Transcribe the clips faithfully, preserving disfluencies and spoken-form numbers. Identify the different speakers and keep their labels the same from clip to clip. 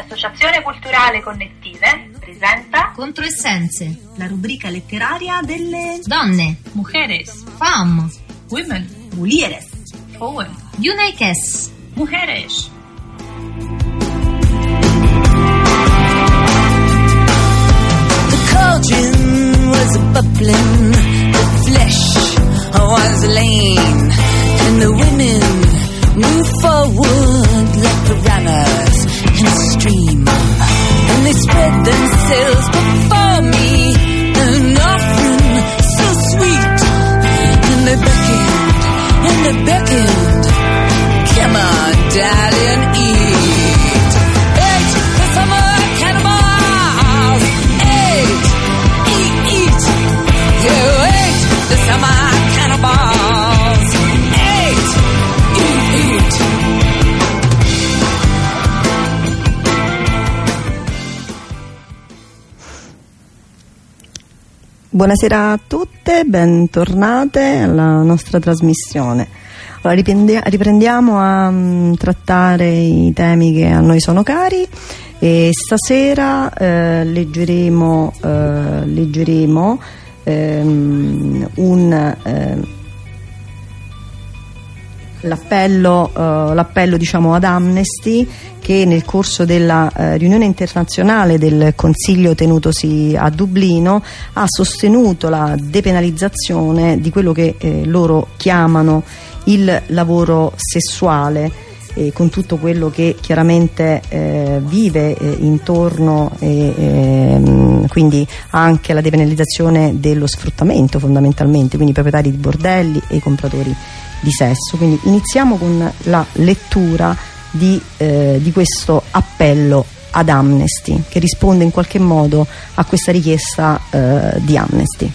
Speaker 1: L'Associazione Culturale Connettive presenta
Speaker 2: Controessenze,
Speaker 3: la rubrica letteraria delle
Speaker 2: donne,
Speaker 1: Mujeres,
Speaker 2: Femmes,
Speaker 1: Women,
Speaker 3: Mulieres,
Speaker 1: Frauen,
Speaker 2: Uniques,
Speaker 1: Mujeres.
Speaker 4: The cauldron was bubbling, the flesh was lean, and the women moved forward like piranhas in a stream, and they spread themselves before me, an offering so sweet, and they beckoned, and they beckoned, come on darling, eat, eat the summer cannibals, eat, eat, eat, you eat the summer cannibals, eat, eat, eat.
Speaker 3: Buonasera a tutte, bentornate alla nostra trasmissione. Allora, riprendi- riprendiamo a um, trattare i temi che a noi sono cari e stasera eh, leggeremo, eh, leggeremo ehm, un... Eh, L'appello, uh, l'appello diciamo ad Amnesty, che nel corso della uh, riunione internazionale del Consiglio tenutosi a Dublino ha sostenuto la depenalizzazione di quello che eh, loro chiamano il lavoro sessuale, eh, con tutto quello che chiaramente eh, vive eh, intorno, e, eh, quindi anche la depenalizzazione dello sfruttamento fondamentalmente, quindi i proprietari di bordelli e i compratori di sesso. Quindi iniziamo con la lettura di, eh, di questo appello ad Amnesty, che risponde in qualche modo a questa richiesta eh, di Amnesty.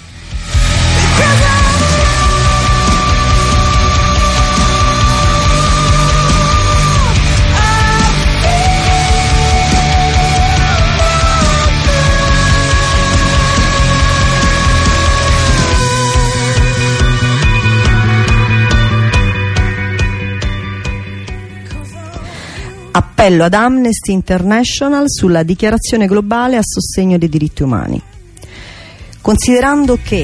Speaker 3: Appello ad Amnesty International sulla dichiarazione globale a sostegno dei diritti umani. Considerando che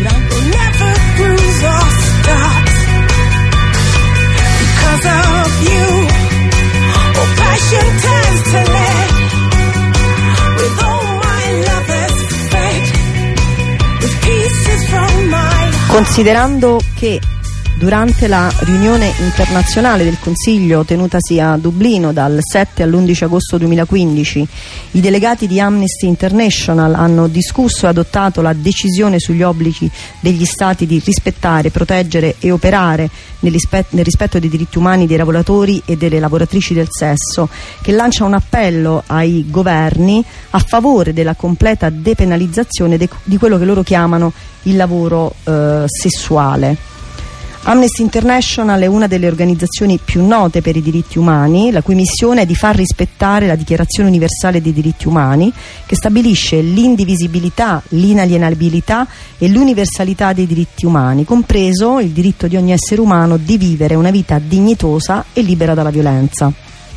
Speaker 3: Considerando che durante la riunione internazionale del Consiglio tenutasi a Dublino dal sette all'undici agosto duemilaquindici, i delegati di Amnesty International hanno discusso e adottato la decisione sugli obblighi degli Stati di rispettare, proteggere e operare nel rispetto, nel rispetto dei diritti umani dei lavoratori e delle lavoratrici del sesso, che lancia un appello ai governi a favore della completa depenalizzazione de, di quello che loro chiamano il lavoro eh, sessuale. Amnesty International è una delle organizzazioni più note per i diritti umani, la cui missione è di far rispettare la Dichiarazione Universale dei Diritti Umani, che stabilisce l'indivisibilità, l'inalienabilità e l'universalità dei diritti umani, compreso il diritto di ogni essere umano di vivere una vita dignitosa e libera dalla violenza.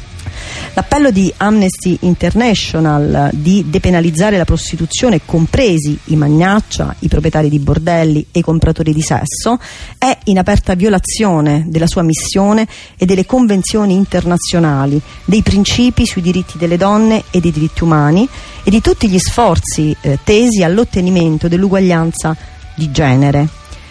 Speaker 3: L'appello di Amnesty International di depenalizzare la prostituzione, compresi i magnaccia, i proprietari di bordelli e i compratori di sesso, è in aperta violazione della sua missione e delle convenzioni internazionali, dei principi sui diritti delle donne e dei diritti umani e di tutti gli sforzi eh, tesi all'ottenimento dell'uguaglianza di genere.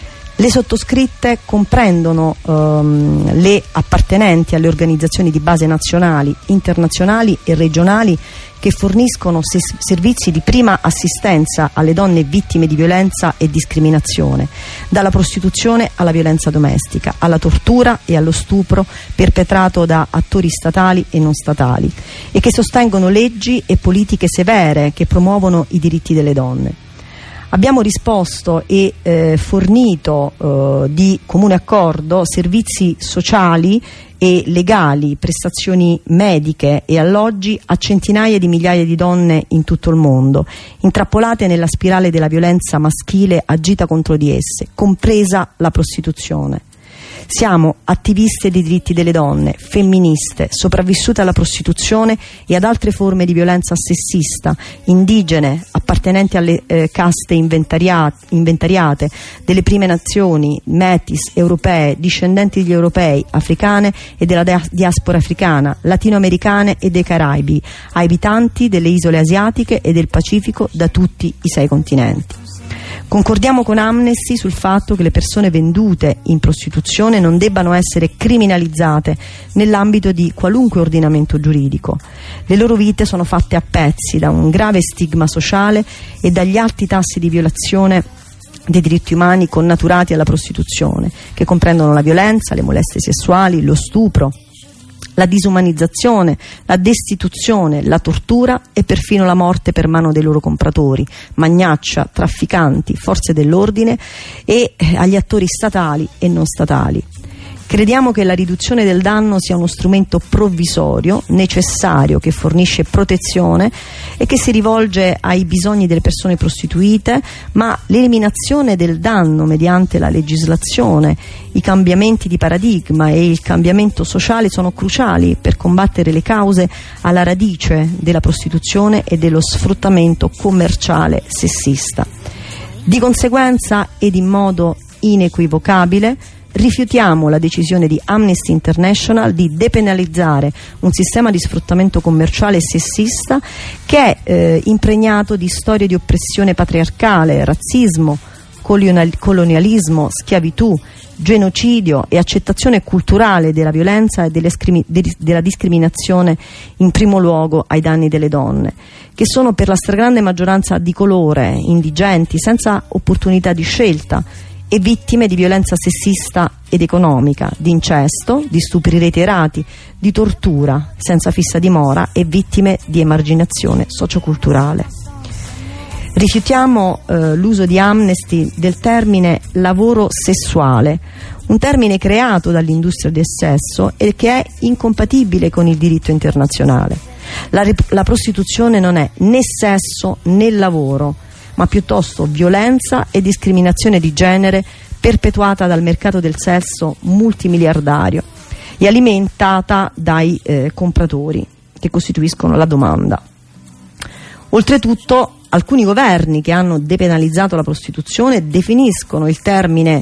Speaker 3: Le sottoscritte comprendono ehm, le appartenenti alle organizzazioni di base nazionali, internazionali e regionali che forniscono ses- servizi di prima assistenza alle donne vittime di violenza e discriminazione, dalla prostituzione alla violenza domestica, alla tortura e allo stupro perpetrato da attori statali e non statali, e che sostengono leggi e politiche severe che promuovono i diritti delle donne. Abbiamo risposto e eh, fornito eh, di comune accordo servizi sociali e legali, prestazioni mediche e alloggi a centinaia di migliaia di donne in tutto il mondo, intrappolate nella spirale della violenza maschile agita contro di esse, compresa la prostituzione. Siamo attiviste dei diritti delle donne, femministe, sopravvissute alla prostituzione e ad altre forme di violenza sessista, indigene, appartenenti alle eh, caste inventaria- inventariate delle prime nazioni, metis, europee, discendenti degli europei, africane e della dia- diaspora africana, latinoamericane e dei Caraibi, abitanti delle isole asiatiche e del Pacifico da tutti i sei continenti. Concordiamo con Amnesty sul fatto che le persone vendute in prostituzione non debbano essere criminalizzate nell'ambito di qualunque ordinamento giuridico. Le loro vite sono fatte a pezzi da un grave stigma sociale e dagli alti tassi di violazione dei diritti umani connaturati alla prostituzione, che comprendono la violenza, le molestie sessuali, lo stupro, la disumanizzazione, la destituzione, la tortura e perfino la morte per mano dei loro compratori, magnaccia, trafficanti, forze dell'ordine e agli attori statali e non statali. Crediamo che la riduzione del danno sia uno strumento provvisorio, necessario, che fornisce protezione e che si rivolge ai bisogni delle persone prostituite, ma l'eliminazione del danno mediante la legislazione, i cambiamenti di paradigma e il cambiamento sociale sono cruciali per combattere le cause alla radice della prostituzione e dello sfruttamento commerciale sessista. Di conseguenza ed in modo inequivocabile rifiutiamo la decisione di Amnesty International di depenalizzare un sistema di sfruttamento commerciale sessista che è eh, impregnato di storie di oppressione patriarcale, razzismo, colonialismo, schiavitù, genocidio e accettazione culturale della violenza e della discriminazione, in primo luogo ai danni delle donne, che sono per la stragrande maggioranza di colore, indigenti, senza opportunità di scelta e vittime di violenza sessista ed economica, di incesto, di stupri reiterati, di tortura senza fissa dimora e vittime di emarginazione socioculturale. Rifiutiamo eh, l'uso di Amnesty del termine lavoro sessuale, un termine creato dall'industria del sesso e che è incompatibile con il diritto internazionale. La, la prostituzione non è né sesso né lavoro, ma piuttosto violenza e discriminazione di genere perpetuata dal mercato del sesso multimiliardario e alimentata dai eh, compratori che costituiscono la domanda. Oltretutto, alcuni governi che hanno depenalizzato la prostituzione definiscono il termine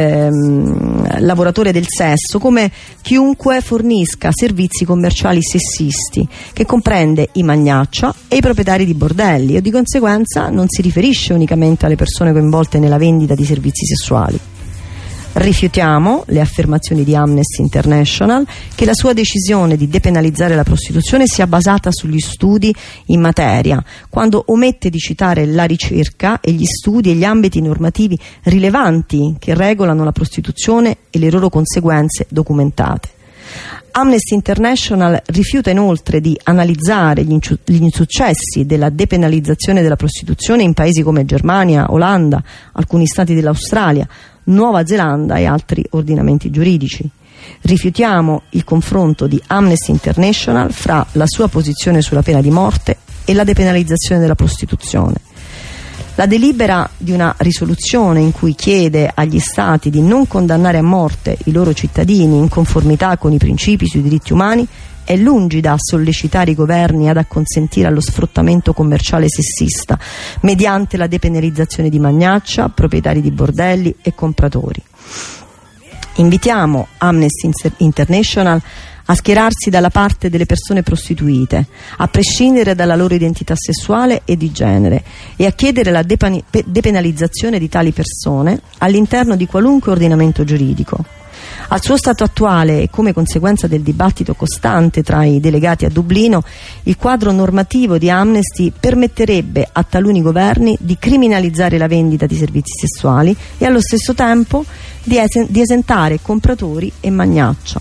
Speaker 3: ehm, lavoratore del sesso come chiunque fornisca servizi commerciali sessisti, che comprende i magnaccia e i proprietari di bordelli, e di conseguenza non si riferisce unicamente alle persone coinvolte nella vendita di servizi sessuali. Rifiutiamo le affermazioni di Amnesty International che la sua decisione di depenalizzare la prostituzione sia basata sugli studi in materia, quando omette di citare la ricerca e gli studi e gli ambiti normativi rilevanti che regolano la prostituzione e le loro conseguenze documentate. Amnesty International rifiuta inoltre di analizzare gli, inci- gli insuccessi della depenalizzazione della prostituzione in paesi come Germania, Olanda, alcuni stati dell'Australia, Nuova Zelanda e altri ordinamenti giuridici. Rifiutiamo il confronto di Amnesty International fra la sua posizione sulla pena di morte e la depenalizzazione della prostituzione. La delibera di una risoluzione in cui chiede agli Stati di non condannare a morte i loro cittadini in conformità con i principi sui diritti umani è lungi da sollecitare i governi ad acconsentire allo sfruttamento commerciale sessista mediante la depenalizzazione di magnaccia, proprietari di bordelli e compratori. Invitiamo Amnesty International a schierarsi dalla parte delle persone prostituite, a prescindere dalla loro identità sessuale e di genere, e a chiedere la depani- depenalizzazione di tali persone all'interno di qualunque ordinamento giuridico. Al suo stato attuale e come conseguenza del dibattito costante tra i delegati a Dublino, il quadro normativo di Amnesty permetterebbe a taluni governi di criminalizzare la vendita di servizi sessuali e allo stesso tempo di, es- di esentare compratori e magnaccia.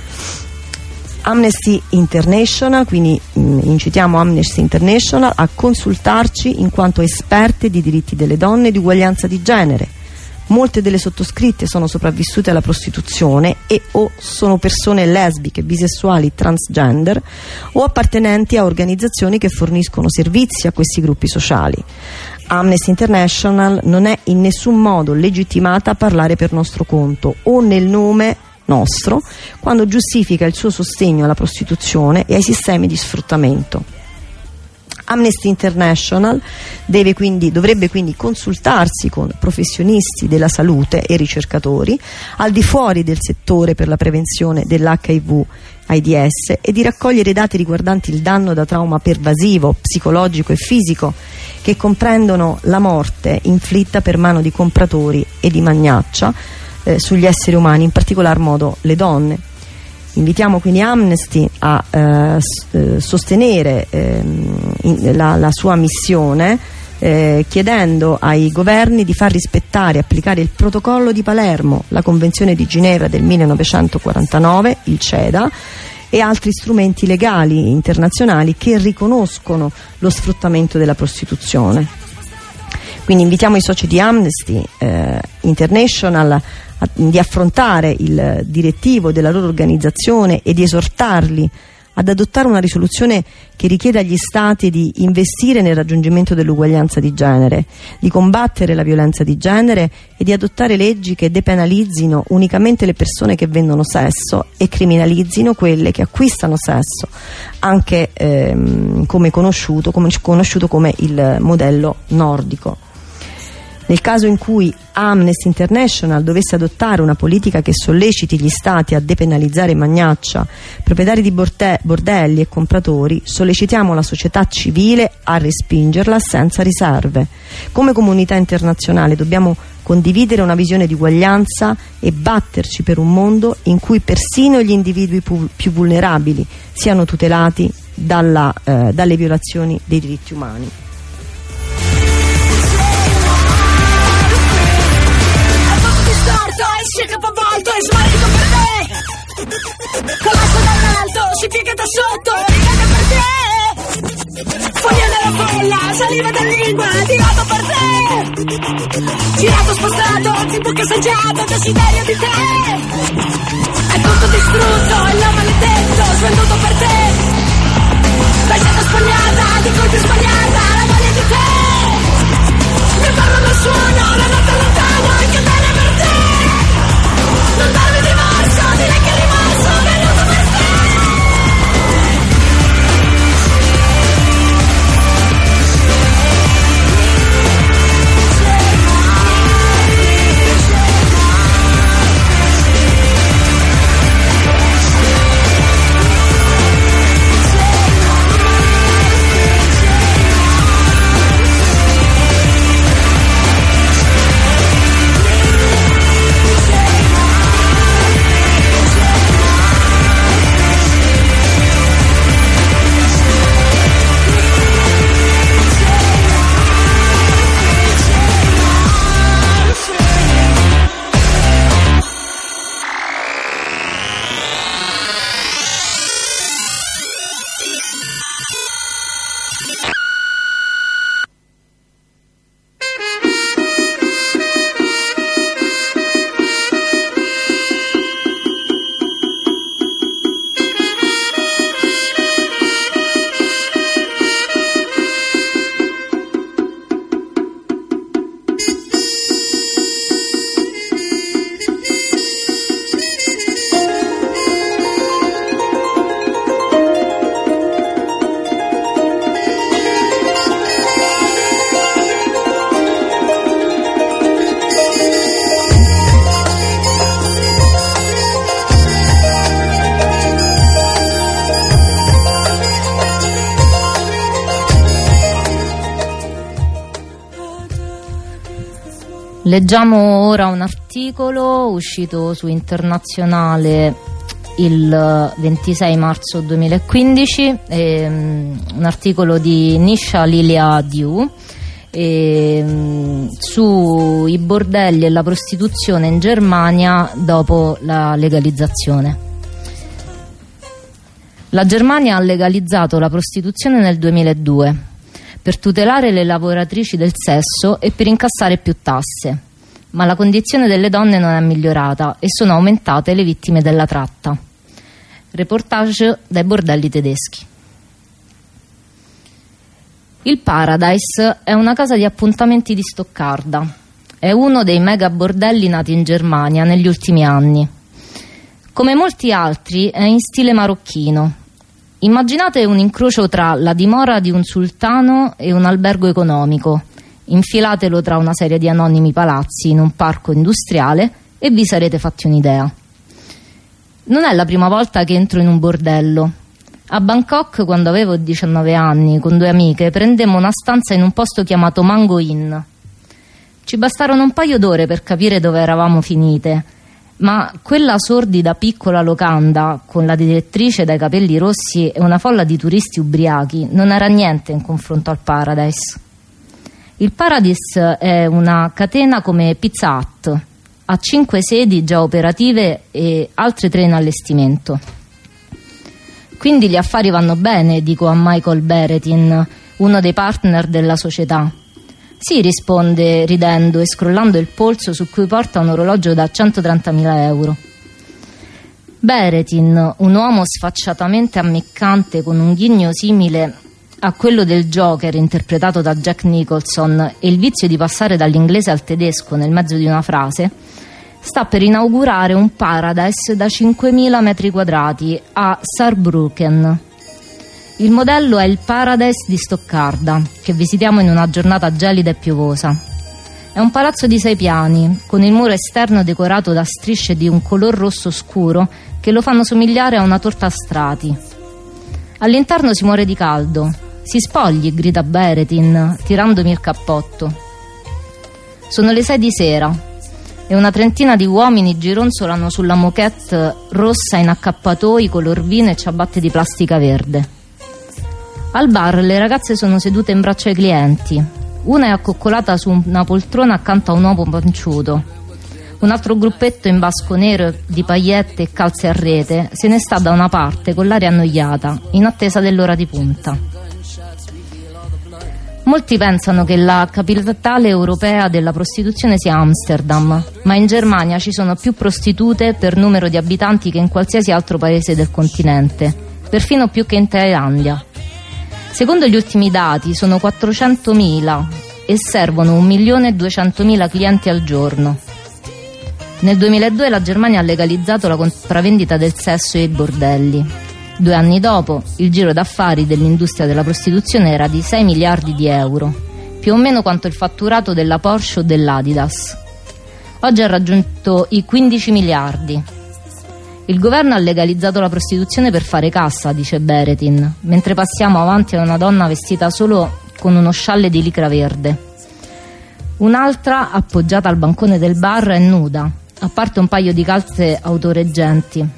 Speaker 3: Amnesty International, quindi mh, incitiamo Amnesty International a consultarci in quanto esperte di diritti delle donne e di uguaglianza di genere. Molte delle sottoscritte sono sopravvissute alla prostituzione e o sono persone lesbiche, bisessuali, transgender o appartenenti a organizzazioni che forniscono servizi a questi gruppi sociali. Amnesty International non è in nessun modo legittimata a parlare per nostro conto o nel nome nostro quando giustifica il suo sostegno alla prostituzione e ai sistemi di sfruttamento. Amnesty International deve quindi, dovrebbe quindi consultarsi con professionisti della salute e ricercatori al di fuori del settore per la prevenzione dell'H I V AIDS e di raccogliere dati riguardanti il danno da trauma pervasivo, psicologico e fisico che comprendono la morte inflitta per mano di compratori e di magnaccia eh, sugli esseri umani, in particolar modo le donne. Invitiamo quindi Amnesty a eh, sostenere eh, in, la, la sua missione eh, chiedendo ai governi di far rispettare e applicare il protocollo di Palermo, la Convenzione di Ginevra del millenovecentoquarantanove, il CEDA, e altri strumenti legali internazionali che riconoscono lo sfruttamento della prostituzione. Quindi invitiamo i soci di Amnesty eh, International a, di affrontare il direttivo della loro organizzazione e di esortarli ad adottare una risoluzione che richieda agli Stati di investire nel raggiungimento dell'uguaglianza di genere, di combattere la violenza di genere e di adottare leggi che depenalizzino unicamente le persone che vendono sesso e criminalizzino quelle che acquistano sesso, anche ehm, come conosciuto, come conosciuto come il modello nordico. Nel caso in cui Amnesty International dovesse adottare una politica che solleciti gli Stati a depenalizzare magnaccia, proprietari di bordelli e compratori, sollecitiamo la società civile a respingerla senza riserve. Come comunità internazionale dobbiamo condividere una visione di uguaglianza e batterci per un mondo in cui persino gli individui più vulnerabili siano tutelati dalla, eh, dalle violazioni dei diritti umani.
Speaker 4: Si è capovolto e smarrito per te. Collasso dall'alto, si piega da sotto e ricade per te. Foglia della folla, saliva da lingua, tirato per te. Girato, spostato, tipo che assaggiato, desiderio di te. È tutto distrutto, il nome maledetto, svenduto per te. L'hai stata spagnata, di colpi sbagliata, la voglia di te. Mi parlo del suono, la notte lontana, anche bene per te. Non darmi divorso, direi che è rimasto venuto per te.
Speaker 2: Leggiamo ora un articolo uscito su Internazionale il ventisei marzo duemilaquindici, ehm, un articolo di Nisha Lilia Diu ehm, sui bordelli e la prostituzione in Germania dopo la legalizzazione. La Germania ha legalizzato la prostituzione nel duemiladue per tutelare le lavoratrici del sesso e per incassare più tasse, ma la condizione delle donne non è migliorata e sono aumentate le vittime della tratta. Reportage dai bordelli tedeschi. Il Paradise è una casa di appuntamenti di Stoccarda. È uno dei mega bordelli nati in Germania negli ultimi anni. Come molti altri è in stile marocchino. Immaginate un incrocio tra la dimora di un sultano e un albergo economico. Infilatelo tra una serie di anonimi palazzi in un parco industriale e vi sarete fatti un'idea. Non è la prima volta che entro in un bordello. A Bangkok, quando avevo diciannove anni, con due amiche, prendemmo una stanza in un posto chiamato Mango Inn. Ci bastarono un paio d'ore per capire dove eravamo finite, ma quella sordida piccola locanda, con la direttrice dai capelli rossi e una folla di turisti ubriachi, non era niente in confronto al Paradise. Il Paradise è una catena come Pizza Hut, ha cinque sedi già operative e altre tre in allestimento. Quindi gli affari vanno bene, dico a Michael Beretin, uno dei partner della società. Sì, risponde ridendo e scrollando il polso su cui porta un orologio da centotrentamila euro. Beretin, un uomo sfacciatamente ammiccante con un ghigno simile a quello del Joker interpretato da Jack Nicholson e il vizio di passare dall'inglese al tedesco nel mezzo di una frase, sta per inaugurare un Paradise da cinquemila metri quadrati a Saarbrücken. Il modello è il Paradise di Stoccarda, che visitiamo in una giornata gelida e piovosa. È un palazzo di sei piani, con il muro esterno decorato da strisce di un color rosso scuro che lo fanno somigliare a una torta a strati. All'interno si muore di caldo. Si spogli, grida Beretin, tirandomi il cappotto. Sono le sei di sera e una trentina di uomini gironzolano sulla moquette rossa in accappatoi, color vino e ciabatte di plastica verde. Al bar le ragazze sono sedute in braccio ai clienti. Una è accoccolata su una poltrona accanto a un uomo panciuto. Un altro gruppetto in basco nero di paillette e calze a rete se ne sta da una parte con l'aria annoiata, in attesa dell'ora di punta. Molti pensano che la capitale europea della prostituzione sia Amsterdam, ma in Germania ci sono più prostitute per numero di abitanti che in qualsiasi altro paese del continente, perfino più che in Thailandia. Secondo gli ultimi dati sono quattrocentomila e servono un milione e duecentomila clienti al giorno. Nel duemiladue la Germania ha legalizzato la compravendita del sesso e i bordelli. Due anni dopo, il giro d'affari dell'industria della prostituzione era di sei miliardi di euro, più o meno quanto il fatturato della Porsche o dell'Adidas. Oggi ha raggiunto i quindici miliardi. Il governo ha legalizzato la prostituzione per fare cassa, dice Beretin, mentre passiamo avanti a una donna vestita solo con uno scialle di licra verde. Un'altra, appoggiata al bancone del bar, è nuda, a parte un paio di calze autoreggenti.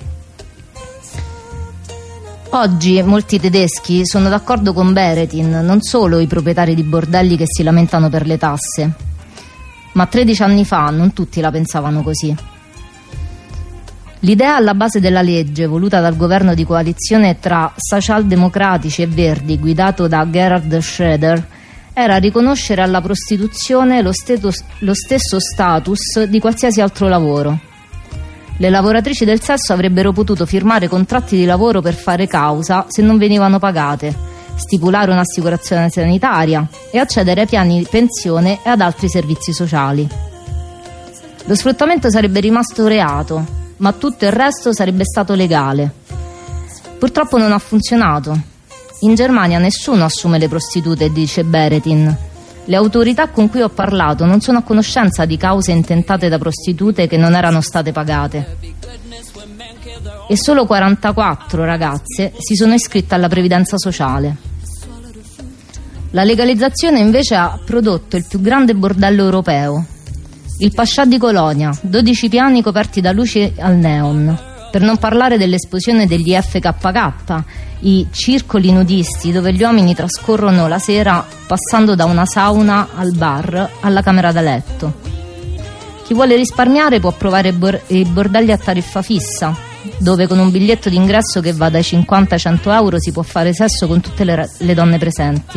Speaker 2: Oggi molti tedeschi sono d'accordo con Beretin, non solo i proprietari di bordelli che si lamentano per le tasse, ma tredici anni fa non tutti la pensavano così. L'idea alla base della legge, voluta dal governo di coalizione tra socialdemocratici e verdi, guidato da Gerhard Schröder, era riconoscere alla prostituzione lo, stetus, lo stesso status di qualsiasi altro lavoro. Le lavoratrici del sesso avrebbero potuto firmare contratti di lavoro per fare causa se non venivano pagate, stipulare un'assicurazione sanitaria e accedere ai piani di pensione e ad altri servizi sociali. Lo sfruttamento sarebbe rimasto reato, ma tutto il resto sarebbe stato legale. Purtroppo non ha funzionato. In Germania nessuno assume le prostitute, dice Beretin. Le autorità con cui ho parlato non sono a conoscenza di cause intentate da prostitute che non erano state pagate. E solo quarantaquattro ragazze si sono iscritte alla previdenza sociale. La legalizzazione invece ha prodotto il più grande bordello europeo. Il Pascià di Colonia, dodici piani coperti da luci al neon. Per non parlare dell'esplosione degli F K K, i circoli nudisti dove gli uomini trascorrono la sera passando da una sauna al bar alla camera da letto. Chi vuole risparmiare può provare bor- i bordelli a tariffa fissa, dove con un biglietto d'ingresso che va dai cinquanta ai cento euro si può fare sesso con tutte le, le donne presenti.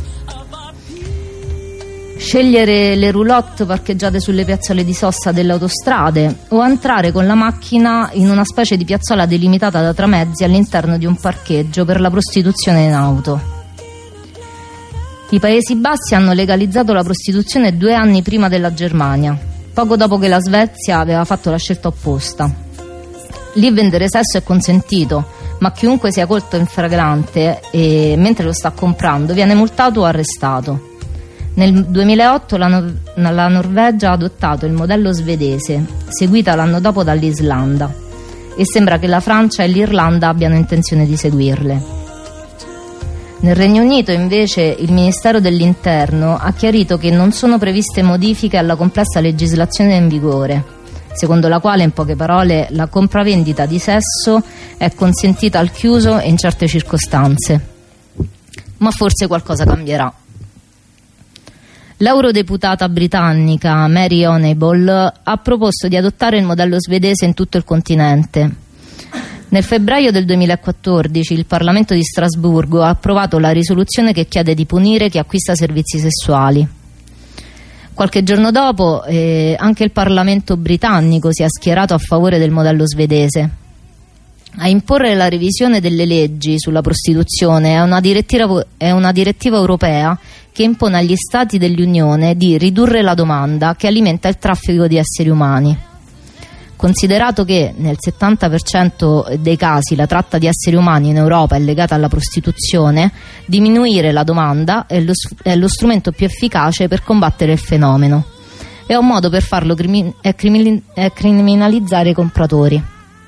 Speaker 2: Scegliere le roulotte parcheggiate sulle piazzole di sosta delle autostrade o entrare con la macchina in una specie di piazzola delimitata da tramezzi all'interno di un parcheggio per la prostituzione in auto. I Paesi Bassi hanno legalizzato la prostituzione due anni prima della Germania, poco dopo che la Svezia aveva fatto la scelta opposta. Lì vendere sesso è consentito, ma chiunque sia colto in flagrante e mentre lo sta comprando viene multato o arrestato. Nel duemilaotto la, Nor- la Norvegia ha adottato il modello svedese, seguita l'anno dopo dall'Islanda, e sembra che la Francia e l'Irlanda abbiano intenzione di seguirle. Nel Regno Unito invece il Ministero dell'Interno ha chiarito che non sono previste modifiche alla complessa legislazione in vigore, secondo la quale, in poche parole, la compravendita di sesso è consentita al chiuso e in certe circostanze. Ma forse qualcosa cambierà. L'eurodeputata britannica Mary Honeyball ha proposto di adottare il modello svedese in tutto il continente. Nel febbraio del duemilaquattordici il Parlamento di Strasburgo ha approvato la risoluzione che chiede di punire chi acquista servizi sessuali. Qualche giorno dopo eh, anche il Parlamento britannico si è schierato a favore del modello svedese. A imporre la revisione delle leggi sulla prostituzione è una direttiva, è una direttiva europea che impone agli Stati dell'Unione di ridurre la domanda che alimenta il traffico di esseri umani. Considerato che nel settanta per cento dei casi la tratta di esseri umani in Europa è legata alla prostituzione, diminuire la domanda è lo, è lo strumento più efficace per combattere il fenomeno. E un modo per farlo crimi, è, crimi, è criminalizzare i compratori.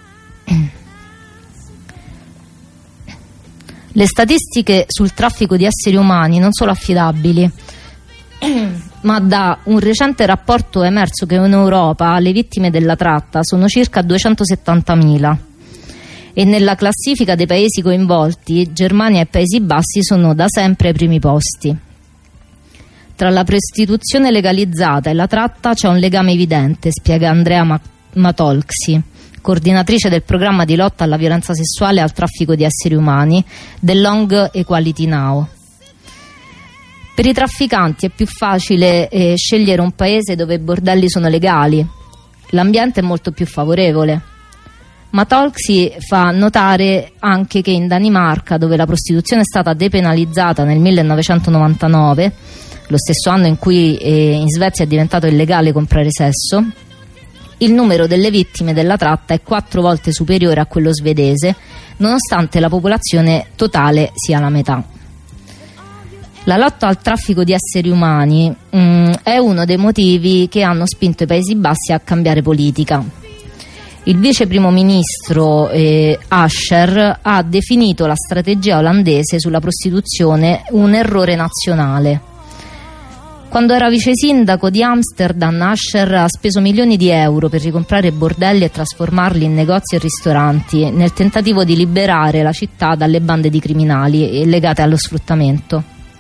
Speaker 2: Le statistiche sul traffico di esseri umani non sono affidabili, ma da un recente rapporto è emerso che in Europa le vittime della tratta sono circa duecentosettantamila e nella classifica dei paesi coinvolti Germania e Paesi Bassi sono da sempre ai primi posti. Tra la prostituzione legalizzata e la tratta c'è un legame evidente, spiega Andrea Matolksi, coordinatrice del programma di lotta alla violenza sessuale e al traffico di esseri umani dell'O N G Equality Now. Per i trafficanti è più facile eh, scegliere un paese dove i bordelli sono legali. L'ambiente è molto più favorevole. Matolksi fa notare anche che in Danimarca, dove la prostituzione è stata depenalizzata nel millenovecentonovantanove, lo stesso anno in cui eh, in Svezia è diventato illegale comprare sesso, il numero delle vittime della tratta è quattro volte superiore a quello svedese, nonostante la popolazione totale sia la metà. La lotta al traffico di esseri umani mh, è uno dei motivi che hanno spinto i Paesi Bassi a cambiare politica. Il vice primo ministro eh, Ascher ha definito la strategia olandese sulla prostituzione un errore nazionale. Quando era vice sindaco di Amsterdam, Ascher ha speso milioni di euro per ricomprare bordelli e trasformarli in negozi e ristoranti, nel tentativo di liberare la città dalle bande di criminali legate allo sfruttamento.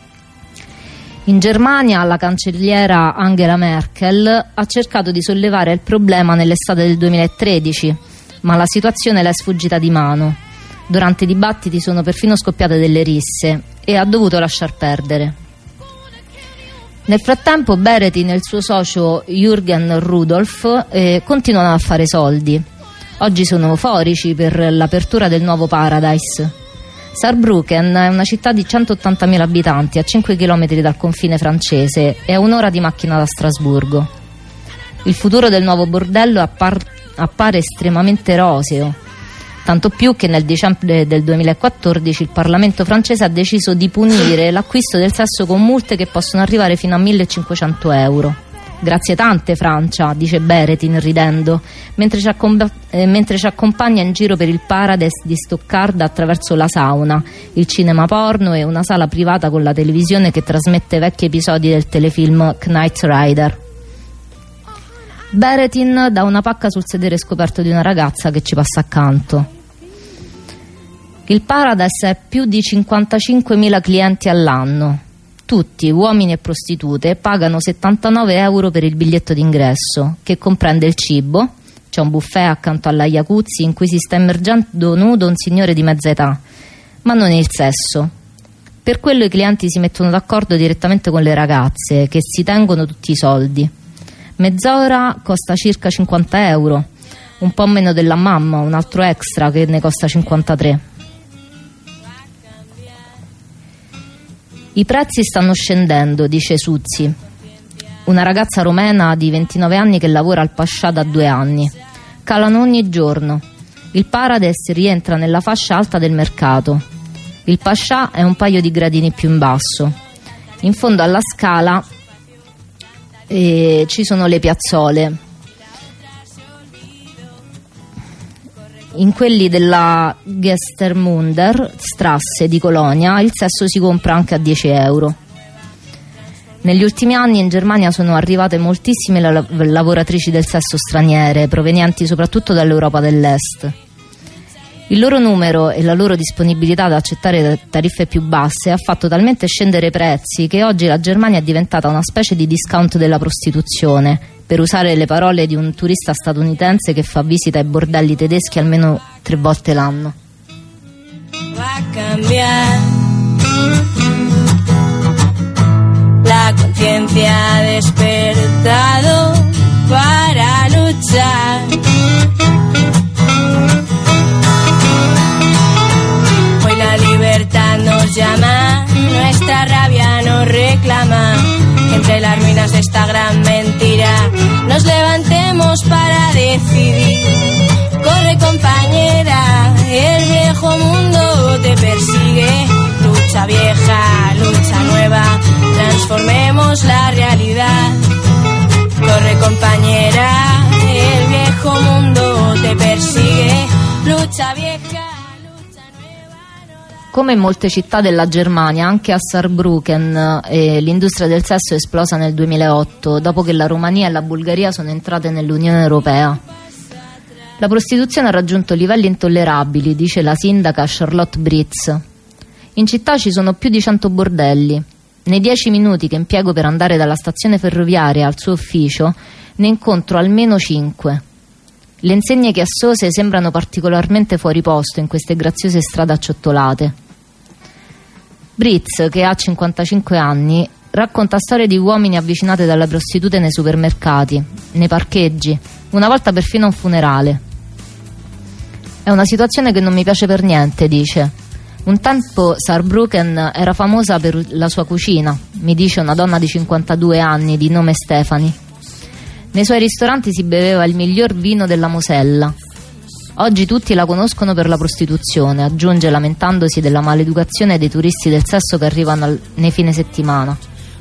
Speaker 2: In Germania la cancelliera Angela Merkel ha cercato di sollevare il problema nell'estate del duemilatredici, ma la situazione le è sfuggita di mano. Durante i dibattiti sono perfino scoppiate delle risse e ha dovuto lasciar perdere. Nel frattempo Beretin e il suo socio Jürgen Rudolph eh, continuano a fare soldi. Oggi sono euforici per l'apertura del nuovo Paradise. Saarbrücken è una città di centottantamila abitanti a cinque chilometri dal confine francese e a un'ora di macchina da Strasburgo. Il futuro del nuovo bordello appar- appare estremamente roseo, tanto più che nel dicembre del duemilaquattordici il Parlamento francese ha deciso di punire l'acquisto del sesso con multe che possono arrivare fino a millecinquecento euro. Grazie tante Francia, dice Beretin ridendo, mentre ci, accom- eh, mentre ci accompagna in giro per il Paradise di Stoccarda attraverso la sauna, il cinema porno e una sala privata con la televisione che trasmette vecchi episodi del telefilm Knight Rider. Beretin dà una pacca sul sedere scoperto di una ragazza che ci passa accanto. Il Paradise ha più di cinquantacinquemila clienti all'anno. Tutti, uomini e prostitute, pagano settantanove euro per il biglietto d'ingresso, che comprende il cibo, c'è un buffet accanto alla jacuzzi in cui si sta immergendo nudo un signore di mezza età, ma non il sesso. Per quello i clienti si mettono d'accordo direttamente con le ragazze, che si tengono tutti i soldi. Mezz'ora costa circa cinquanta euro, un po' meno della mamma, un altro extra che ne costa cinquantatré. I prezzi stanno scendendo, dice Suzzi, una ragazza romena di ventinove anni che lavora al Pascià da due anni. Calano ogni giorno. Il Paradise rientra nella fascia alta del mercato. Il Pascià è un paio di gradini più in basso. In fondo alla scala eh, ci sono le piazzole. In quelli della Gestermunder Strasse di Colonia il sesso si compra anche a dieci euro. Negli ultimi anni in Germania sono arrivate moltissime la- lavoratrici del sesso straniere, provenienti soprattutto dall'Europa dell'Est. Il loro numero e la loro disponibilità ad accettare tariffe più basse ha fatto talmente scendere i prezzi che oggi la Germania è diventata una specie di discount della prostituzione, per usare le parole di un turista statunitense che fa visita ai bordelli tedeschi almeno tre volte l'anno.
Speaker 5: Va a cambiar. La conciencia ha despertado para luchar. Hoy la libertad nos llama, nuestra rabia nos reclama. Entre las ruinas de esta gran mentira nos levantemos para decidir. Corre, compañera, el viejo mundo te persigue. Lucha vieja, lucha nueva, transformemos la realidad. Corre, compañera, el viejo mundo te persigue. Lucha vieja.
Speaker 2: Come in molte città della Germania, anche a Saarbrücken eh, l'industria del sesso è esplosa nel duemilaotto, dopo che la Romania e la Bulgaria sono entrate nell'Unione Europea. La prostituzione ha raggiunto livelli intollerabili, dice la sindaca Charlotte Britz. In città ci sono più di cento bordelli. Nei dieci minuti che impiego per andare dalla stazione ferroviaria al suo ufficio, ne incontro almeno cinque. Le insegne chiassose sembrano particolarmente fuori posto in queste graziose strade acciottolate. Britz, che ha cinquantacinque anni, racconta storie di uomini avvicinati dalle prostitute nei supermercati, nei parcheggi, una volta perfino a un funerale. È una situazione che non mi piace per niente, dice. Un tempo Saarbrücken era famosa per la sua cucina, mi dice una donna di cinquantadue anni di nome Stefani. Nei suoi ristoranti si beveva il miglior vino della Mosella. Oggi tutti la conoscono per la prostituzione, aggiunge, lamentandosi della maleducazione dei turisti del sesso che arrivano al, nei fine settimana.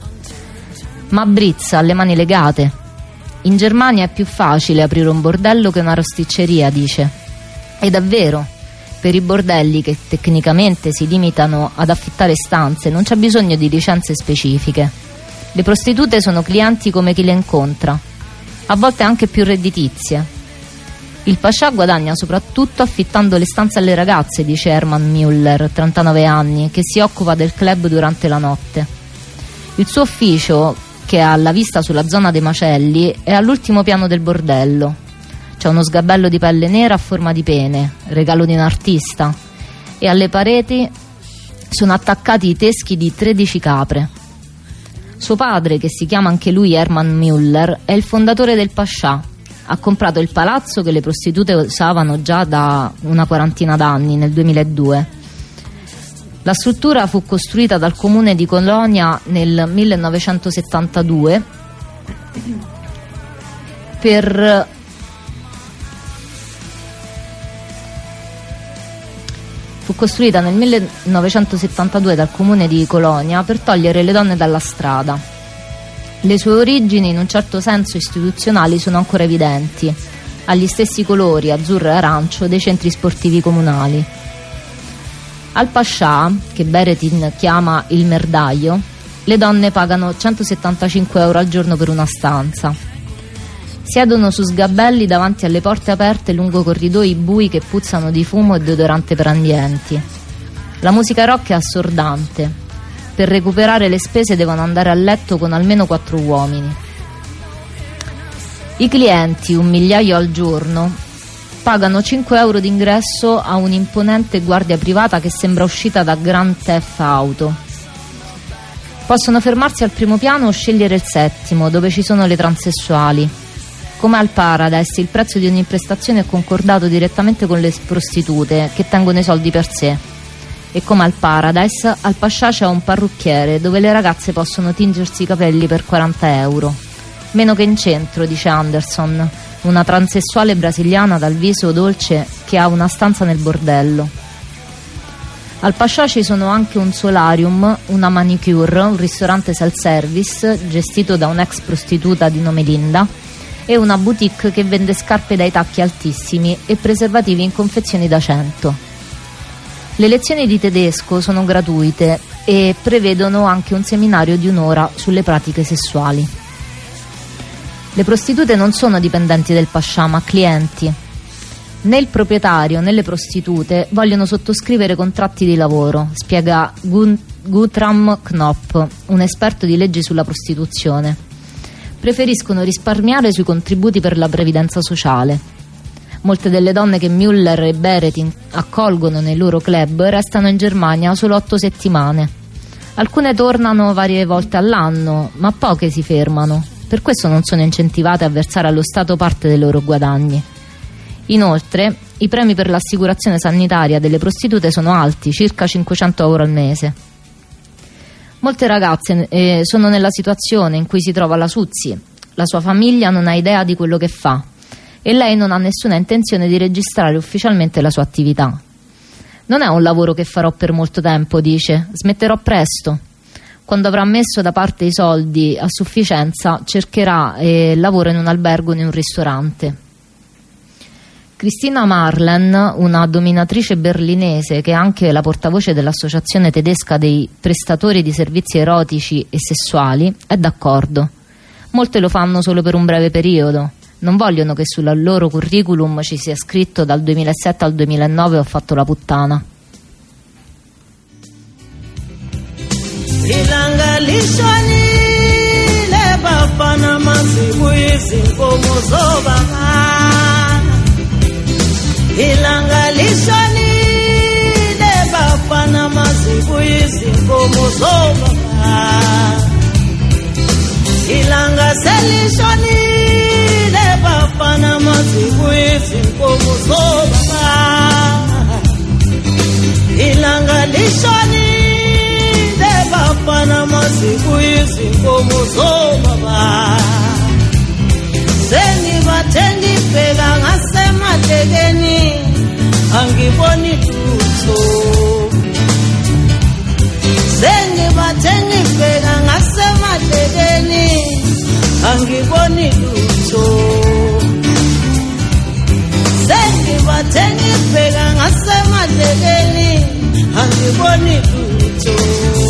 Speaker 2: Ma Britz ha le mani legate. In Germania è più facile aprire un bordello che una rosticceria, dice. Ed è vero, per i bordelli che tecnicamente si limitano ad affittare stanze non c'è bisogno di licenze specifiche. Le prostitute sono clienti come chi le incontra, a volte anche più redditizie. Il Pascià guadagna soprattutto affittando le stanze alle ragazze, dice Hermann Müller, trentanove anni, che si occupa del club durante la notte. Il suo ufficio, che ha la vista sulla zona dei macelli, è all'ultimo piano del bordello. C'è uno sgabello di pelle nera a forma di pene, regalo di un artista, e alle pareti sono attaccati i teschi di tredici capre. Suo padre, che si chiama anche lui Hermann Müller, è il fondatore del Pascià. Ha comprato il palazzo che le prostitute usavano già da una quarantina d'anni, nel duemiladue. La struttura fu costruita dal comune di Colonia nel millenovecentosettantadue per fu costruita nel millenovecentosettantadue dal comune di Colonia per togliere le donne dalla strada. Le sue origini, in un certo senso istituzionali, sono ancora evidenti, ha gli stessi colori, azzurro e arancio, dei centri sportivi comunali. Al Pascià, che Beretin chiama il merdaio, le donne pagano centosettantacinque euro al giorno per una stanza. Siedono su sgabelli davanti alle porte aperte lungo corridoi bui che puzzano di fumo e deodorante per ambienti. La musica rock è assordante. Per recuperare le spese devono andare a letto con almeno quattro uomini. I clienti, un migliaio al giorno, pagano cinque euro d'ingresso a un'imponente guardia privata che sembra uscita da Grand Theft Auto. Possono fermarsi al primo piano o scegliere il settimo, dove ci sono le transessuali. Come al Paradise, il prezzo di ogni prestazione è concordato direttamente con le prostitute, che tengono i soldi per sé. E come al Paradise, al Pascià c'è un parrucchiere dove le ragazze possono tingersi i capelli per quaranta euro. Meno che in centro, dice Anderson, una transessuale brasiliana dal viso dolce che ha una stanza nel bordello. Al Pascià ci sono anche un solarium, una manicure, un ristorante self-service gestito da un'ex prostituta di nome Linda e una boutique che vende scarpe dai tacchi altissimi e preservativi in confezioni da cento. Le lezioni di tedesco sono gratuite e prevedono anche un seminario di un'ora sulle pratiche sessuali. Le prostitute non sono dipendenti del Pascià, ma clienti. Né il proprietario né le prostitute vogliono sottoscrivere contratti di lavoro, spiega Gun- Guntram Knopp, un esperto di leggi sulla prostituzione. Preferiscono risparmiare sui contributi per la previdenza sociale. Molte delle donne che Müller e Beretin accolgono nei loro club restano in Germania solo otto settimane. Alcune tornano varie volte all'anno, ma poche si fermano. Per questo non sono incentivate a versare allo Stato parte dei loro guadagni. Inoltre, i premi per l'assicurazione sanitaria delle prostitute sono alti, circa cinquecento euro al mese. Molte ragazze eh, sono nella situazione in cui si trova la Suzzi. La sua famiglia non ha idea di quello che fa e lei non ha nessuna intenzione di registrare ufficialmente la sua attività. Non è un lavoro che farò per molto tempo, dice, smetterò presto. Quando avrà messo da parte i soldi a sufficienza cercherà eh, lavoro in un albergo o in un ristorante. Christina Marlen, una dominatrice berlinese che è anche la portavoce dell'associazione tedesca dei prestatori di servizi erotici e sessuali, è d'accordo. Molte lo fanno solo per un breve periodo. Non vogliono che sul loro curriculum ci sia scritto dal duemilasette al duemilanove ho fatto la puttana.
Speaker 6: Ilanga lishoni le bafana masibu izinkomo zobaka. Ilanga lishoni le bafana masibu izinkomo zobaka. Ilanga selishoni le bafana masibu izinkomo zobaka. Ilanga lishoni bafana masiku izinkomo zobaba. Sengibathengi bheka ngasematekeni angiboni lutho. Sengibathengi bheka ngasematekeni angiboni lutho. Sengibathengi bheka ngasematekeni angiboni lutho.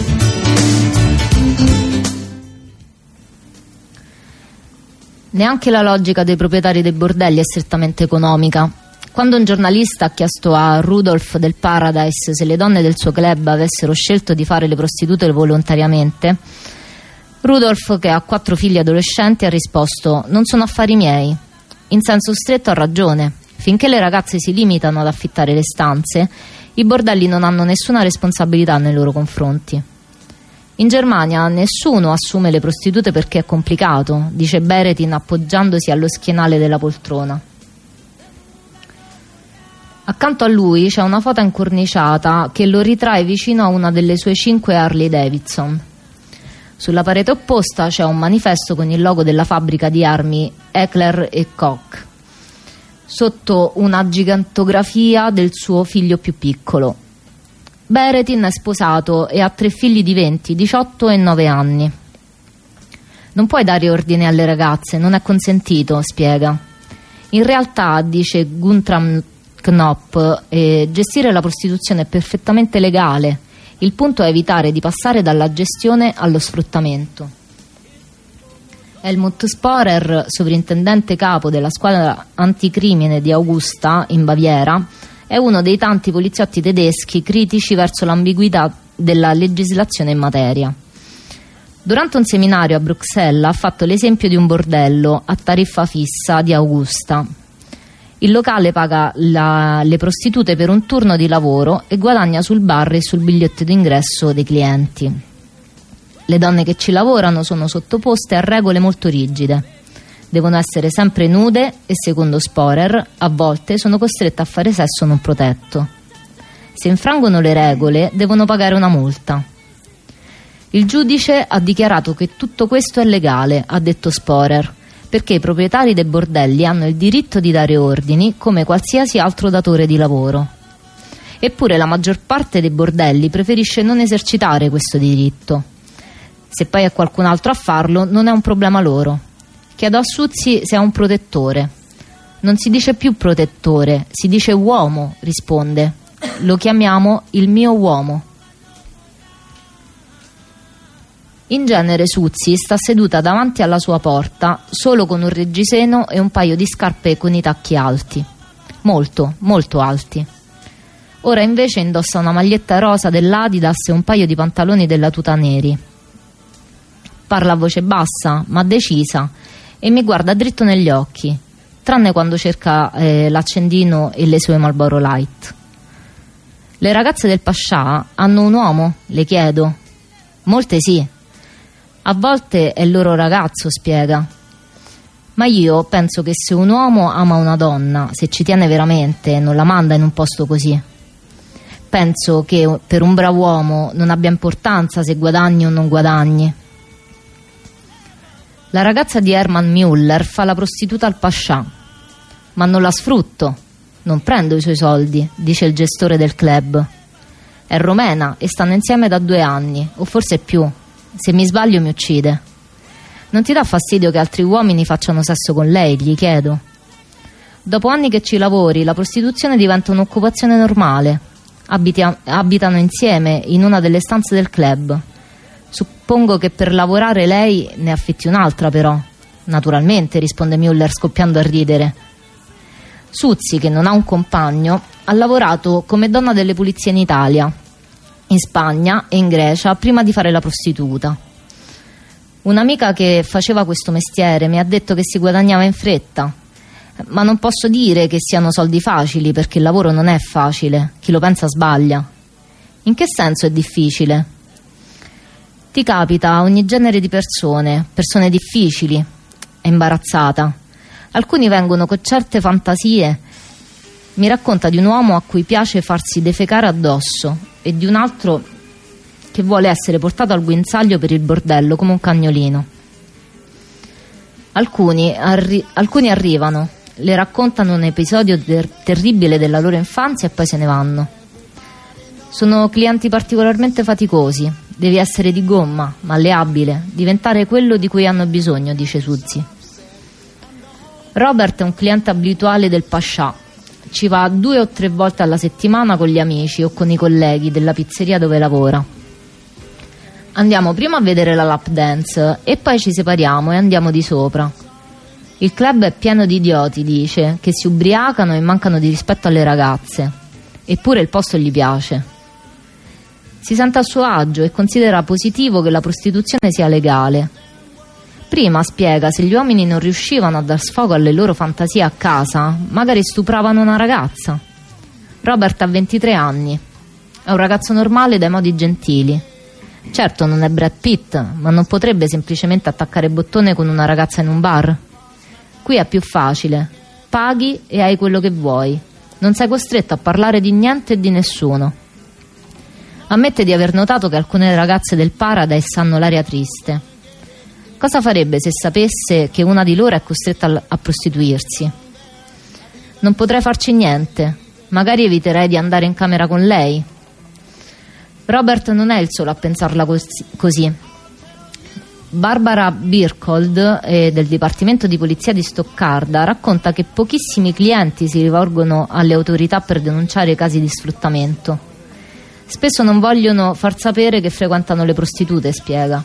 Speaker 2: Neanche la logica dei proprietari dei bordelli è strettamente economica. Quando un giornalista ha chiesto a Rudolf del Paradise se le donne del suo club avessero scelto di fare le prostitute volontariamente, Rudolf, che ha quattro figli adolescenti, ha risposto: non sono affari miei. In senso stretto ha ragione. Finché le ragazze si limitano ad affittare le stanze, i bordelli non hanno nessuna responsabilità nei loro confronti. In Germania nessuno assume le prostitute perché è complicato, dice Beretin appoggiandosi allo schienale della poltrona. Accanto a lui c'è una foto incorniciata che lo ritrae vicino a una delle sue cinque Harley Davidson. Sulla parete opposta c'è un manifesto con il logo della fabbrica di armi Heckler e Koch, sotto una gigantografia del suo figlio più piccolo. Beretin è sposato e ha tre figli di venti, diciotto e nove anni. Non puoi dare ordine alle ragazze, non è consentito, spiega. In realtà, dice Guntram Knopp, eh, gestire la prostituzione è perfettamente legale. Il punto è evitare di passare dalla gestione allo sfruttamento. Helmut Sporer, sovrintendente capo della squadra anticrimine di Augusta in Baviera, è uno dei tanti poliziotti tedeschi critici verso l'ambiguità della legislazione in materia. Durante un seminario a Bruxelles ha fatto l'esempio di un bordello a tariffa fissa di Augusta. Il locale paga la, le prostitute per un turno di lavoro e guadagna sul bar e sul biglietto d'ingresso dei clienti. Le donne che ci lavorano sono sottoposte a regole molto rigide. Devono essere sempre nude e, secondo Sporer, a volte sono costrette a fare sesso non protetto. Se infrangono le regole, devono pagare una multa. Il giudice ha dichiarato che tutto questo è legale, ha detto Sporer, perché i proprietari dei bordelli hanno il diritto di dare ordini come qualsiasi altro datore di lavoro. Eppure la maggior parte dei bordelli preferisce non esercitare questo diritto. Se poi è qualcun altro a farlo, non è un problema loro. Chiedo a Suzzi se ha un protettore. Non si dice più protettore, si dice uomo, risponde. Lo chiamiamo il mio uomo. In genere Suzzi sta seduta davanti alla sua porta solo con un reggiseno e un paio di scarpe con i tacchi alti. Molto, molto alti. Ora invece indossa una maglietta rosa dell'Adidas e un paio di pantaloni della tuta neri. Parla a voce bassa, ma decisa, e mi guarda dritto negli occhi, tranne quando cerca eh, l'accendino e le sue Marlboro Light. Le ragazze del Pascià hanno un uomo? Le chiedo. Molte sì. A volte è il loro ragazzo, spiega. Ma io penso che se un uomo ama una donna, se ci tiene veramente, non la manda in un posto così. Penso che per un bravo uomo non abbia importanza se guadagni o non guadagni. La ragazza di Herman Müller fa la prostituta al Pascià. Ma non la sfrutto, non prendo i suoi soldi, dice il gestore del club. È romena e stanno insieme da due anni, o forse più. Se mi sbaglio mi uccide. Non ti dà fastidio che altri uomini facciano sesso con lei? Gli chiedo. Dopo anni che ci lavori, la prostituzione diventa un'occupazione normale. Abiti- abitano insieme in una delle stanze del club. Suppongo che per lavorare lei ne affitti un'altra, però. Naturalmente, risponde Müller scoppiando a ridere. Suzzi, che non ha un compagno, ha lavorato come donna delle pulizie in Italia, in Spagna e in Grecia prima di fare la prostituta. Un'amica che faceva questo mestiere mi ha detto che si guadagnava in fretta, ma non posso dire che siano soldi facili, perché il lavoro non è facile, chi lo pensa sbaglia. In che senso è difficile? Ti capita ogni genere di persone, persone difficili, è imbarazzata. Alcuni vengono con certe fantasie. Mi racconta di un uomo a cui piace farsi defecare addosso e di un altro che vuole essere portato al guinzaglio per il bordello come un cagnolino. Alcuni, arri- alcuni arrivano, le raccontano un episodio ter- terribile della loro infanzia e poi se ne vanno. Sono clienti particolarmente faticosi, devi essere di gomma, malleabile, diventare quello di cui hanno bisogno, dice Suzzi. Robert è un cliente abituale del Pascià. Ci va due o tre volte alla settimana con gli amici o con i colleghi della pizzeria dove lavora. Andiamo prima a vedere la lap dance e poi ci separiamo e andiamo di sopra. Il club è pieno di idioti, dice, che si ubriacano e mancano di rispetto alle ragazze. Eppure il posto gli piace. Si sente a suo agio e considera positivo che la prostituzione sia legale. Prima, spiega, se gli uomini non riuscivano a dar sfogo alle loro fantasie a casa, magari stupravano una ragazza. Robert ha ventitré anni. È un ragazzo normale dai modi gentili. Certo non è Brad Pitt, ma non potrebbe semplicemente attaccare bottone con una ragazza in un bar. Qui è più facile. Paghi e hai quello che vuoi. Non sei costretto a parlare di niente e di nessuno. Ammette di aver notato che alcune ragazze del Paradise hanno l'aria triste. Cosa farebbe se sapesse che una di loro è costretta a prostituirsi? Non potrei farci niente. Magari eviterei di andare in camera con lei. Robert non è il solo a pensarla così. Barbara Birkold, eh, del Dipartimento di Polizia di Stoccarda, racconta che pochissimi clienti si rivolgono alle autorità per denunciare i casi di sfruttamento. Spesso non vogliono far sapere che frequentano le prostitute, spiega.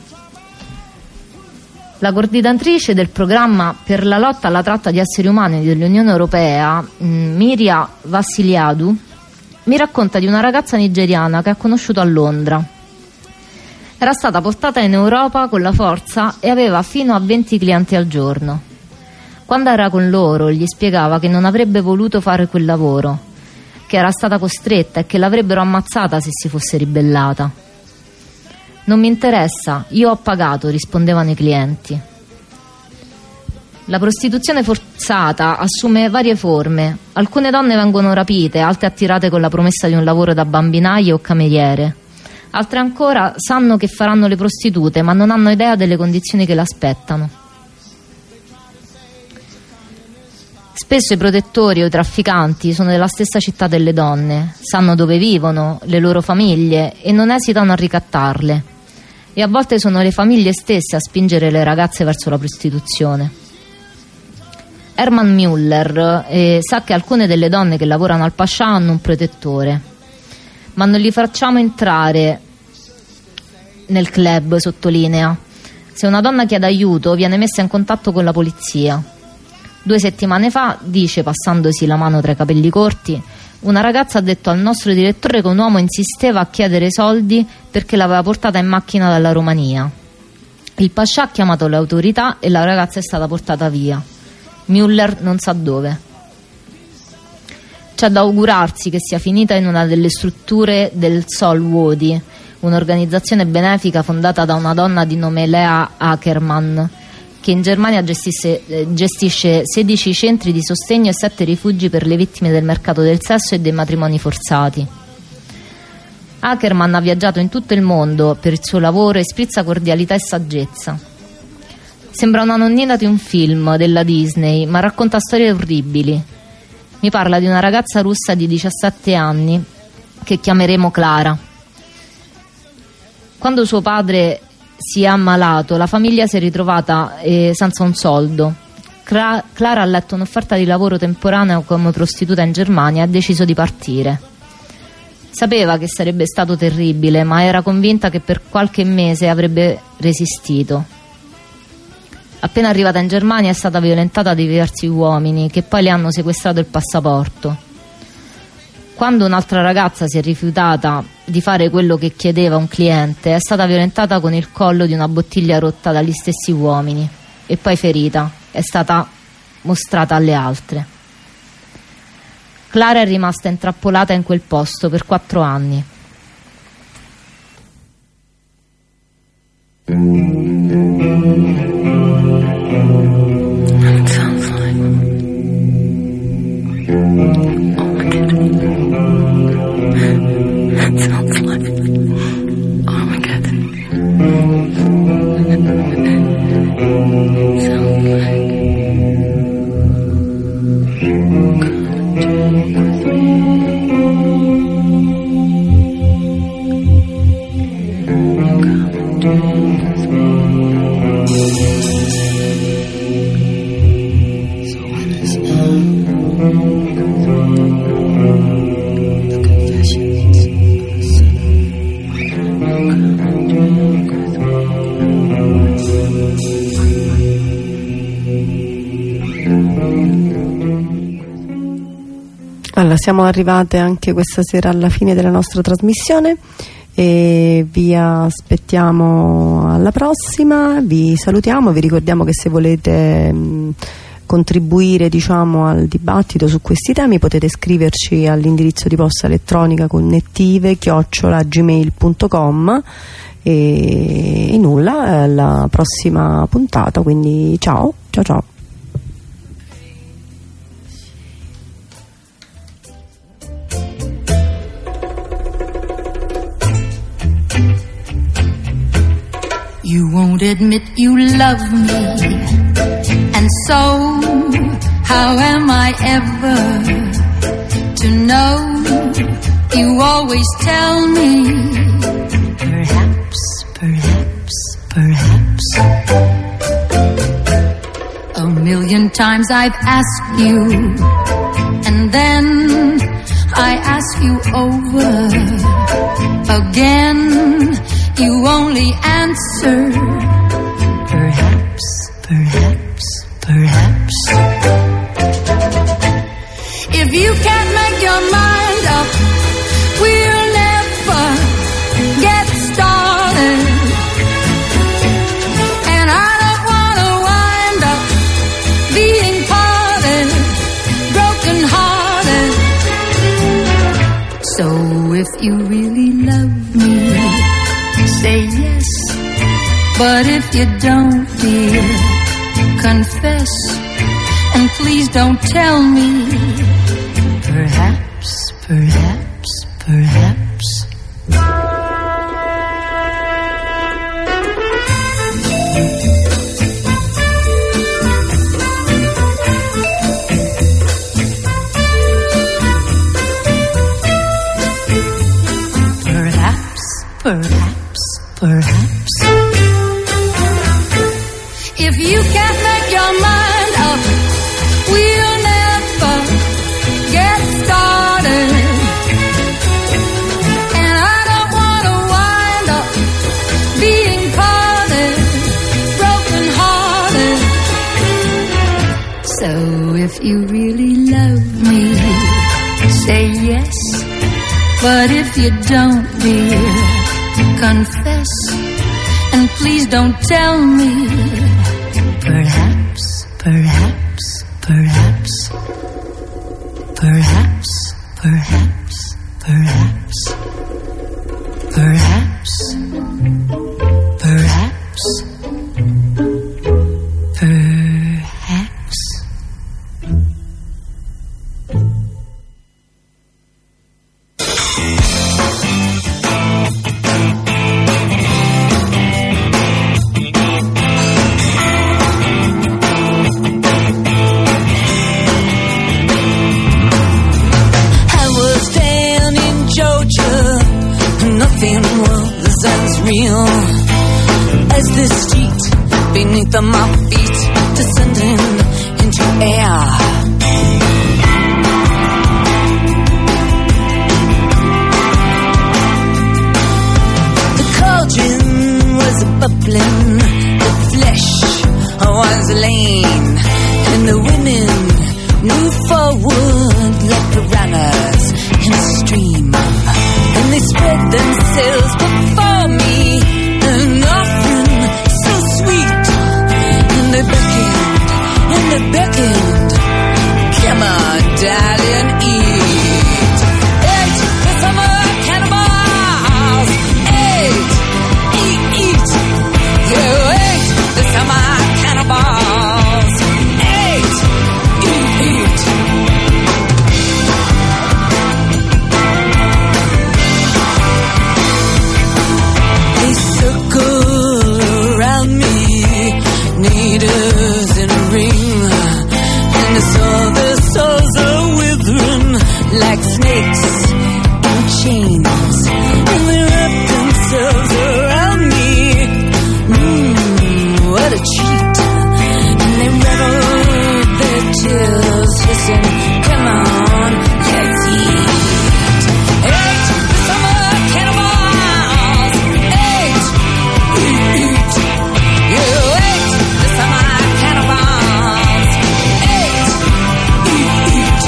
Speaker 2: La coordinatrice del programma per la lotta alla tratta di esseri umani dell'Unione Europea, Miria Vassiliadou, mi racconta di una ragazza nigeriana che ha conosciuto a Londra. Era stata portata in Europa con la forza e aveva fino a venti clienti al giorno. Quando era con loro gli spiegava che non avrebbe voluto fare quel lavoro, che era stata costretta e che l'avrebbero ammazzata se si fosse ribellata. Non mi interessa, io ho pagato, rispondevano i clienti. La prostituzione forzata assume varie forme. Alcune donne vengono rapite, altre attirate con la promessa di un lavoro da bambinaie o cameriere. Altre ancora sanno che faranno le prostitute, ma non hanno idea delle condizioni che l'aspettano. Spesso i protettori o i trafficanti sono della stessa città delle donne, sanno dove vivono, le loro famiglie e non esitano a ricattarle. E a volte sono le famiglie stesse a spingere le ragazze verso la prostituzione. Herman Müller eh, sa che alcune delle donne che lavorano al Pascià hanno un protettore, ma non li facciamo entrare nel club, sottolinea. Se una donna chiede aiuto viene messa in contatto con la polizia. Due settimane fa, dice passandosi la mano tra i capelli corti, una ragazza ha detto al nostro direttore che un uomo insisteva a chiedere soldi perché l'aveva portata in macchina dalla Romania. Il Pascià ha chiamato le autorità e la ragazza è stata portata via. Müller non sa dove. C'è da augurarsi che sia finita in una delle strutture del Solwodi, un'organizzazione benefica fondata da una donna di nome Lea Ackermann, che in Germania gestisce, eh, gestisce sedici centri di sostegno e sette rifugi per le vittime del mercato del sesso e dei matrimoni forzati. Ackermann ha viaggiato in tutto il mondo per il suo lavoro e sprizza cordialità e saggezza. Sembra una nonnina di un film della Disney, ma racconta storie orribili. Mi parla di una ragazza russa di diciassette anni che chiameremo Clara. Quando suo padre si è ammalato, la famiglia si è ritrovata eh, senza un soldo. Cla- Clara ha letto un'offerta di lavoro temporaneo come prostituta in Germania e ha deciso di partire. Sapeva che sarebbe stato terribile, ma era convinta che per qualche mese avrebbe resistito. Appena arrivata in Germania è stata violentata da diversi uomini che poi le hanno sequestrato il passaporto. Quando un'altra ragazza si è rifiutata di fare quello che chiedeva un cliente, è stata violentata con il collo di una bottiglia rotta dagli stessi uomini e poi ferita. È stata mostrata alle altre. Clara è rimasta intrappolata in quel posto per quattro anni.
Speaker 3: Allora, siamo arrivate anche questa sera alla fine della nostra trasmissione e vi aspettiamo alla prossima, vi salutiamo, vi ricordiamo che se volete mh, contribuire diciamo al dibattito su questi temi potete scriverci all'indirizzo di posta elettronica connettive chiocciola gmail punto com e, e nulla, alla prossima puntata, quindi ciao ciao ciao.
Speaker 7: You won't admit you love me, and so how am I ever to know? You always tell me, perhaps, perhaps, perhaps. A million times I've asked you, and then I ask you over again. You only answer, perhaps, perhaps, perhaps. If you can't make your mind up, we'll never get started. And I don't want to wind up being parted, broken hearted. So if you really love me, say yes, but if you don't, dear, confess, and please don't tell me. Perhaps, perhaps, perhaps. Perhaps, perhaps, perhaps. If you can't make your mind up, we'll never get started. And I don't want to wind up being parted, broken hearted. So if you really love me, say yes. But if you don't, dear, confess, and please don't tell me. Perhaps, perhaps, perhaps, perhaps, perhaps, perhaps, perhaps, perhaps, perhaps.
Speaker 6: Real as the street beneath my feet descending into air. The cauldron was bubbling, the flesh was lean, and the women moved forward like piranhas in a stream, and they spread themselves before me, an offering so sweet, and they beckoned, and they beckoned, come on, darling, eat, eat the summer cannibals, eat, eat, eat, you eat the summer cannibals, eat, eat, eat. Natives in a ring, and I saw their souls are withering like snakes in chains, and they wrap themselves around me. Mmm, what a treat! And they rattle their tails, hissing, "Come on, let's eat." Eat the summer cannibals, eat, eat, eat. You ate the summer cannibals, eat, eat, eat.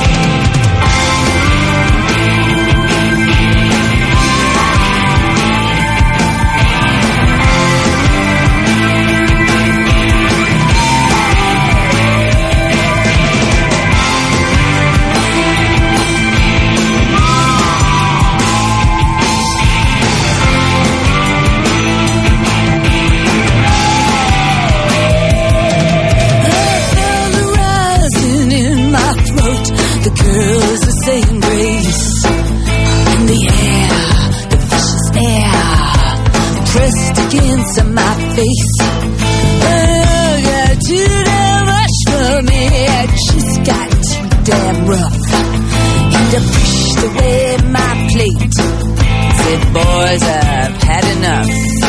Speaker 6: The girls are saying grace in the air, the vicious air pressed against my face. Oh, got too damn much for me. I just got too damn rough, and I pushed away my plate. Said, boys, I've had enough.